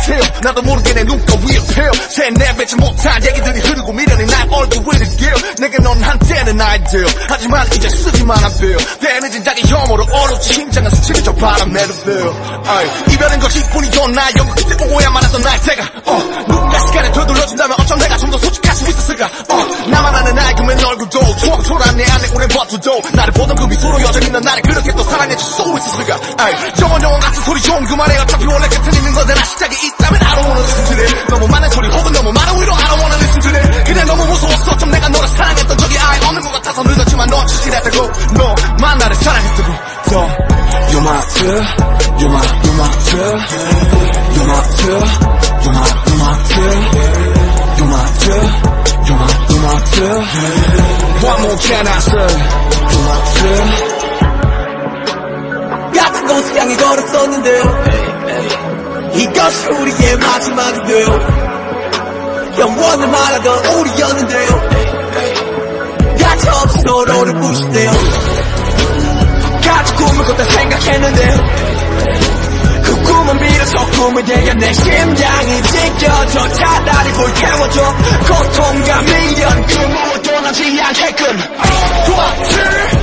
같아요. 나도 모르게 내 눈가 위에 펴 세뇌배지 못한 얘기들이 흐르고 미련이 날 얼굴 위를 끼어 내게 넌 한때는 아이디어 하지만 이제 쓰기만 한 빌 대늦은 자기 혐오로 어렵지 심장은 스치는 저 바람 내는 빌 이별은 거짓뿐이죠 나 연극 그때 오야만 했던 나의 때가 누군가 시간을 되돌려준다면 어쩜 내가 좀 더 솔직할 수 있었을까 나만 아는 나의 금맨 얼굴도 초록초란 내 안에 오랜 버투도 나를 보던 그 미소로 여전히 넌 나를 그렇게 또 사랑해줄 수 있었을까 영원 같은 소리 좀 그만해 어차피 원래 끝은 있는 거잖아 시작이 있다면 I don't wanna listen to it 너무 많은 소리 혹은 너무 많은 위로 I don't wanna listen to it 그냥 너무 무서웠어 좀 내가 너를 사랑했던 적이 아예 없는 것 같아서 늦었지만 넌 진실했다고 너만 나를 사랑했다고 You're my girl You're my girl You're my girl You're my girl You're my girl You're my girl What more can I say You're my girl 같은 곳을 향해 걸었었는데 이것이 우리의 마지막인데요 영원을 말하던 우리였는데요 가차없이 서로를 부신대요 같이 꿈을 꿨다 생각했는데요 그 꿈은 비로소 꿈이 되어 내 심장이 찢겨져 차라리 불태워줘 고통과 미련 그 무엇도 남지 않게끔 좋았지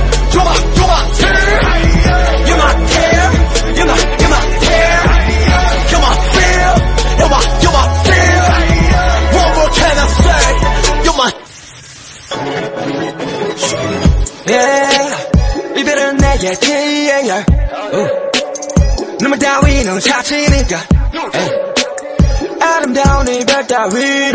You're my care You're my care You're my feel You're my feel What more can I say You're my Yeah 이별은 내게 TAR 눈물 따위는 사치니까 아름다운 이별 따위는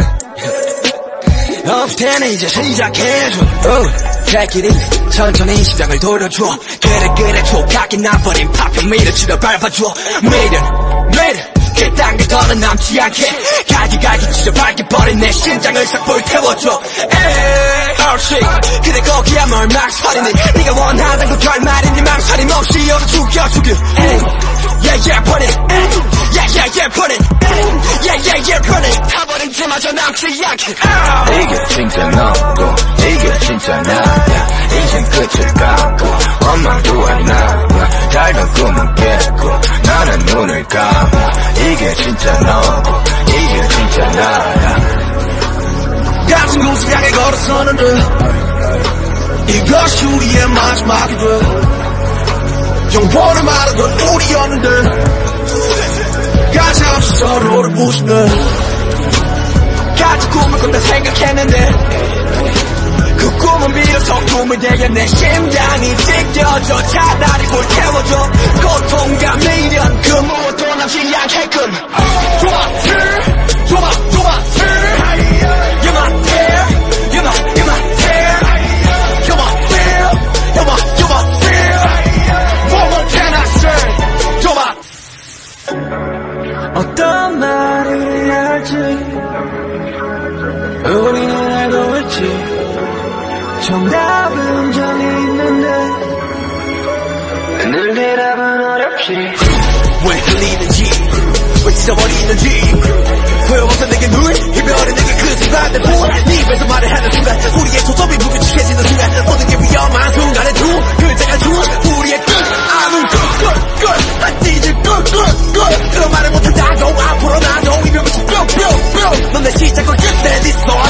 없을 테니 이제 시작해줘 Take it easy 천천히 시장을 돌려줘 그래 촉각이 나버린 파편 밀어치러 밟아줘 매일은 그딴 게 더는 남지 않게 갈기 치려 밝혀버린 내 심장을 싹 불태워줘 얼씨 그래 거기야 뭘 망설이니 네가 원하던 그 결말이니 망설임 없이 열어 죽여 Yeah put it Yeah put it Yeah put it 타버린 틈마저 남지 않게 이게 진짜 너고 이게 진짜 나야 인생 끝을 감고 원망도 안 남아 달던 꿈은 깼고 나는 눈을 감아 이게 진짜 너고 이게 진짜 나야 같은 곳을 향해 걸었었는데 이것이 우리의 마지막이 돼 영원을 말하던 우리였는데 가차없이 서로를 부수네 같은 꿈을 꾼다 생각했는데 그 꿈은 비로소 꿈이 되어 내 심장이 찢겨져 차라리 불태워줘 고통과 미련 그 무엇도 남지 않게끔 좋았지 You're my care You're my care You're my feel You're my feel What more can I say You're my 어떤 말을 해야 할지 우리는 알고 있지 정답은 저기 있는데 늘 대답은 어렵지 왜 흘리는지 왜 찢어버리는지 왜 와서 내게 눈 이별은 내게 그 순간에 보아 네 입에서 말을 하는 순간 우리의 초점이 무게중해지는 순간 모든 게 위험한 순간에 그때가 준 우리의 끝 아무 끝 찢을 끝 그런 말을 못한다고 앞으로 나도 이별부터 뿅 넌 내 시작과 끝에 있어